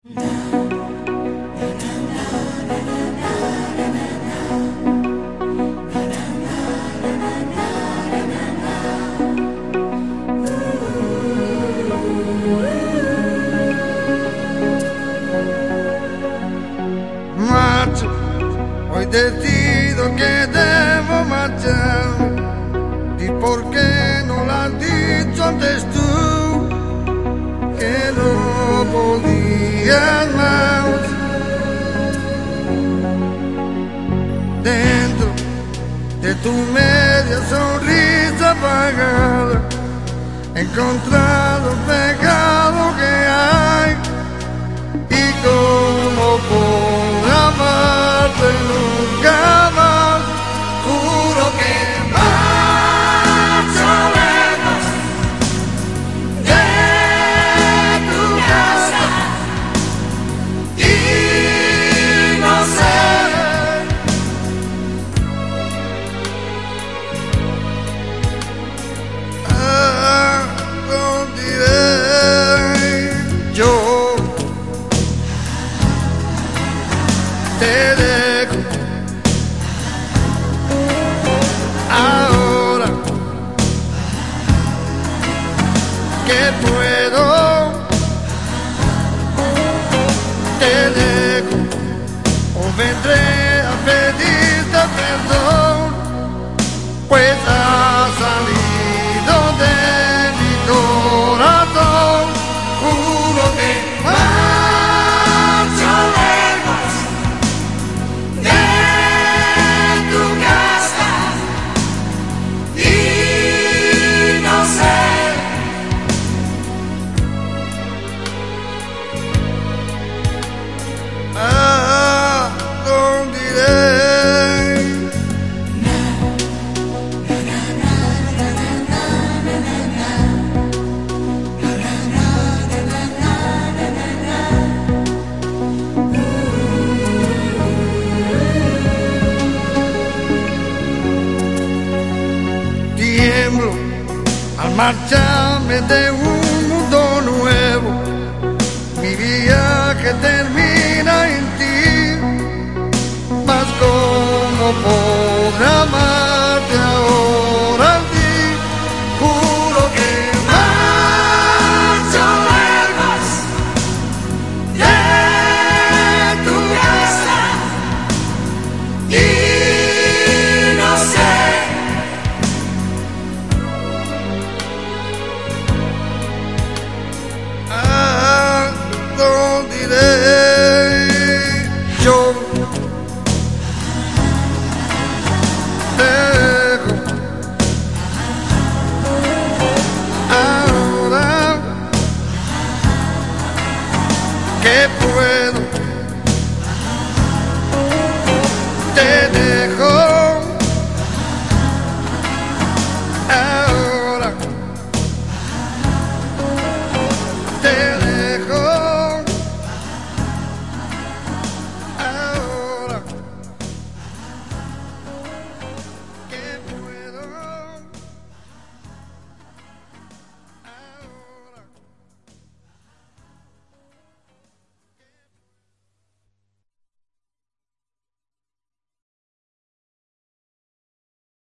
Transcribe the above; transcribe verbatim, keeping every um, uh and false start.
Marcho, hoy decido que debo marchar. ¿Y por qué no lo has dicho antes tú? Que no podías más. Dentro de tu media sonrisa apagada he encontrado el pecado que hay. Y cómo puedo amarte nunca más. Juro que marcho lejos de tu casa y no sé a dónde iré. Yo te dejo ahora que puedo, te dejo o vendré a pedirte perdón, pues ha salido de mi corazón. Juro que marcho lejos de tu casa y no sé a dónde iré. Tiemblo al marcharme de un mundo nuevo. Mi viaje termina en ti, mas cómo podré amarte ahora en ti. Juro que marcho lejos de tu casa y no sé a dónde iré.